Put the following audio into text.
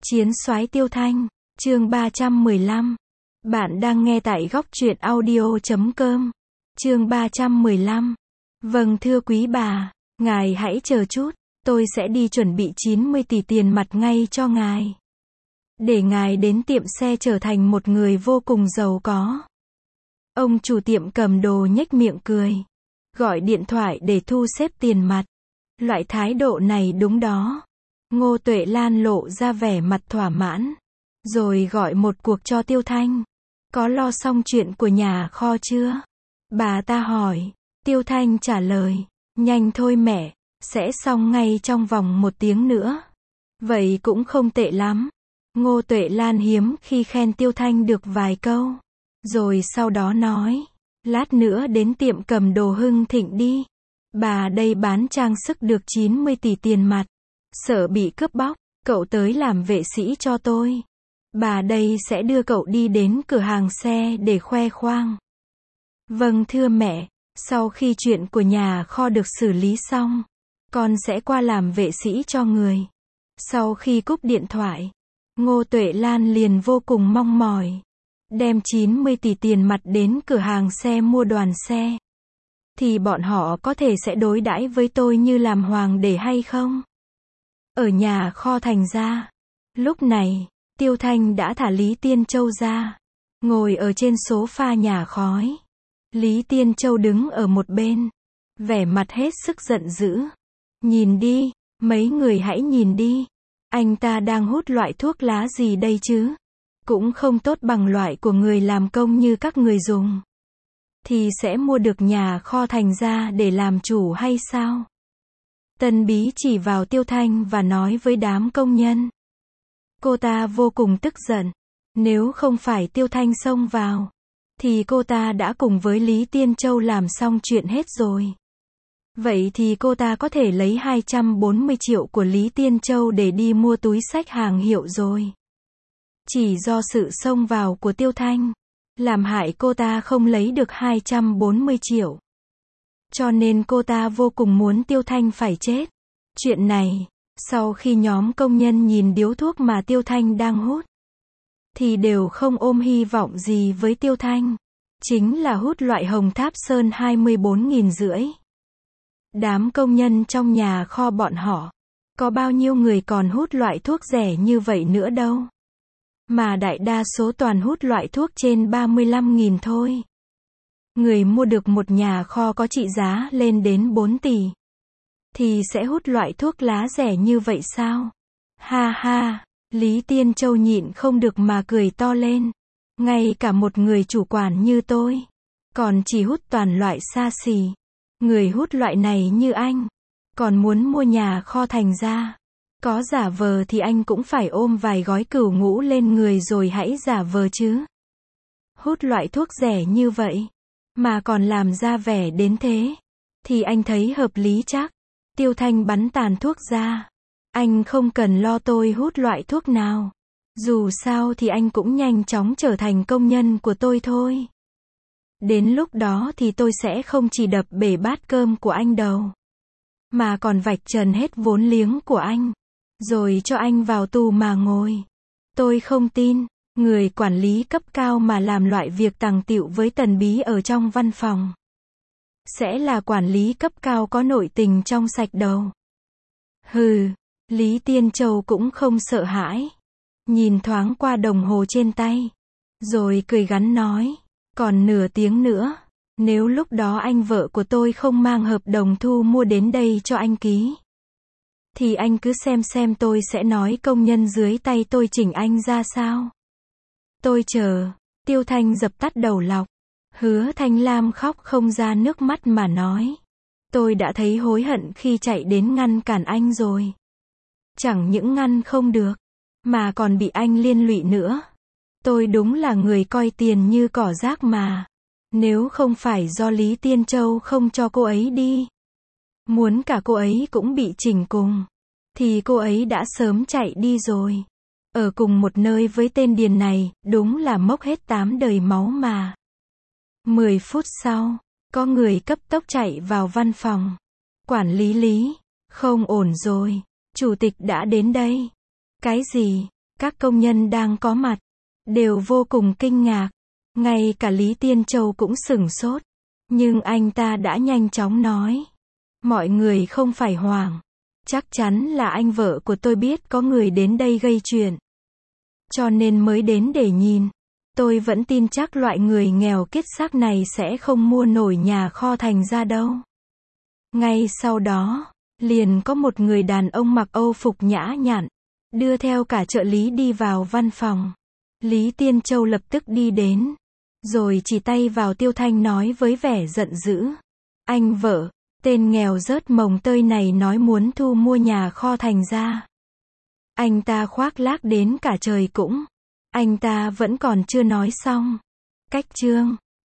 Chiến soái Tiêu Thanh, chương 315. Bạn đang nghe tại góc truyện audio.com. Chương 315. Vâng thưa quý bà, ngài hãy chờ chút, tôi sẽ đi chuẩn bị 90 tỷ tiền mặt ngay cho ngài. Để ngài đến tiệm xe trở thành một người vô cùng giàu có. Ông chủ tiệm cầm đồ nhếch miệng cười. Gọi điện thoại để thu xếp tiền mặt. Loại thái độ này đúng đó. Ngô Tuệ Lan lộ ra vẻ mặt thỏa mãn. Rồi gọi một cuộc cho Tiêu Thanh. Có lo xong chuyện của nhà kho chưa? Bà ta hỏi. Tiêu Thanh trả lời. Nhanh thôi mẹ, sẽ xong ngay trong vòng 1 tiếng nữa. Vậy cũng không tệ lắm. Ngô Tuệ Lan hiếm khi khen Tiêu Thanh được vài câu. Rồi sau đó nói. Lát nữa đến tiệm cầm đồ Hưng Thịnh đi. Bà đây bán trang sức được 90 tỷ tiền mặt. Sợ bị cướp bóc, cậu tới làm vệ sĩ cho tôi. Bà đây sẽ đưa cậu đi đến cửa hàng xe để khoe khoang. Vâng thưa mẹ, sau khi chuyện của nhà kho được xử lý xong, con sẽ qua làm vệ sĩ cho người. Sau khi cúp điện thoại, Ngô Tuệ Lan liền vô cùng mong mỏi. Đem 90 tỷ tiền mặt đến cửa hàng xe mua đoàn xe. Thì bọn họ có thể sẽ đối đãi với tôi như làm hoàng đế hay không? Ở nhà kho thành ra. Lúc này, Tiêu Thanh đã thả Lý Tiên Châu ra. Ngồi ở trên sofa nhà khói. Lý Tiên Châu đứng ở một bên. Vẻ mặt hết sức giận dữ. Nhìn đi, mấy người hãy nhìn đi. Anh ta đang hút loại thuốc lá gì đây chứ? Cũng không tốt bằng loại của người làm công như các người dùng. Thì sẽ mua được nhà kho thành ra để làm chủ hay sao? Tân Bí chỉ vào Tiêu Thanh và nói với đám công nhân. Cô ta vô cùng tức giận. Nếu không phải Tiêu Thanh xông vào, thì cô ta đã cùng với Lý Tiên Châu làm xong chuyện hết rồi. Vậy thì cô ta có thể lấy 240 triệu của Lý Tiên Châu để đi mua túi xách hàng hiệu rồi. Chỉ do sự xông vào của Tiêu Thanh, làm hại cô ta không lấy được 240 triệu. Cho nên cô ta vô cùng muốn Tiêu Thanh phải chết. Chuyện này, sau khi nhóm công nhân nhìn điếu thuốc mà Tiêu Thanh đang hút, thì đều không ôm hy vọng gì với Tiêu Thanh. Chính là hút loại Hồng Tháp Sơn 24.500. Đám công nhân trong nhà kho bọn họ, có bao nhiêu người còn hút loại thuốc rẻ như vậy nữa đâu. Mà đại đa số toàn hút loại thuốc trên 35.000 thôi. Người mua được một nhà kho có trị giá lên đến 4 tỷ. Thì sẽ hút loại thuốc lá rẻ như vậy sao? Ha ha, Lý Tiên Châu nhịn không được mà cười to lên. Ngay cả một người chủ quản như tôi, còn chỉ hút toàn loại xa xỉ. Người hút loại này như anh, còn muốn mua nhà kho thành ra. Có giả vờ thì anh cũng phải ôm vài gói cửu ngũ lên người rồi hãy giả vờ chứ. Hút loại thuốc rẻ như vậy, mà còn làm ra vẻ đến thế, thì anh thấy hợp lý chắc. Tiêu Thanh bắn tàn thuốc ra. Anh không cần lo tôi hút loại thuốc nào. Dù sao thì anh cũng nhanh chóng trở thành công nhân của tôi thôi. Đến lúc đó thì tôi sẽ không chỉ đập bể bát cơm của anh đâu, mà còn vạch trần hết vốn liếng của anh. Rồi cho anh vào tù mà ngồi. Tôi không tin, người quản lý cấp cao mà làm loại việc tàng tựu với Tần Bí ở trong văn phòng. Sẽ là quản lý cấp cao có nội tình trong sạch đâu. Hừ, Lý Tiên Châu cũng không sợ hãi. Nhìn thoáng qua đồng hồ trên tay. Rồi cười gắn nói. Còn nửa tiếng nữa. Nếu lúc đó anh vợ của tôi không mang hợp đồng thu mua đến đây cho anh ký, thì anh cứ xem tôi sẽ nói công nhân dưới tay tôi chỉnh anh ra sao. Tôi chờ. Tiêu Thanh dập tắt đầu lọc. Hứa Thanh Lam khóc không ra nước mắt mà nói. Tôi đã thấy hối hận khi chạy đến ngăn cản anh rồi. Chẳng những ngăn không được, mà còn bị anh liên lụy nữa. Tôi đúng là người coi tiền như cỏ rác mà. Nếu không phải do Lý Tiên Châu không cho cô ấy đi, muốn cả cô ấy cũng bị chỉnh cùng, thì cô ấy đã sớm chạy đi rồi. Ở cùng một nơi với tên điền này, đúng là mốc hết 8 đời máu mà. 10 phút sau, có người cấp tốc chạy vào văn phòng. Quản lý Lý, không ổn rồi, chủ tịch đã đến đây. Cái gì? Các công nhân đang có mặt, đều vô cùng kinh ngạc. Ngay cả Lý Tiên Châu cũng sửng sốt. Nhưng anh ta đã nhanh chóng nói. Mọi người không phải hoảng. Chắc chắn là anh vợ của tôi biết có người đến đây gây chuyện. Cho nên mới đến để nhìn. Tôi vẫn tin chắc loại người nghèo kiết xác này sẽ không mua nổi nhà kho Thành ra đâu. Ngay sau đó, liền có một người đàn ông mặc âu phục nhã nhặn, đưa theo cả trợ lý đi vào văn phòng. Lý Tiên Châu lập tức đi đến, rồi chỉ tay vào Tiêu Thanh nói với vẻ giận dữ. Anh vợ, tên nghèo rớt mồng tơi này nói muốn thu mua nhà kho Thành ra. Anh ta khoác lác đến cả trời cũng. Anh ta vẫn còn chưa nói xong. Cách chương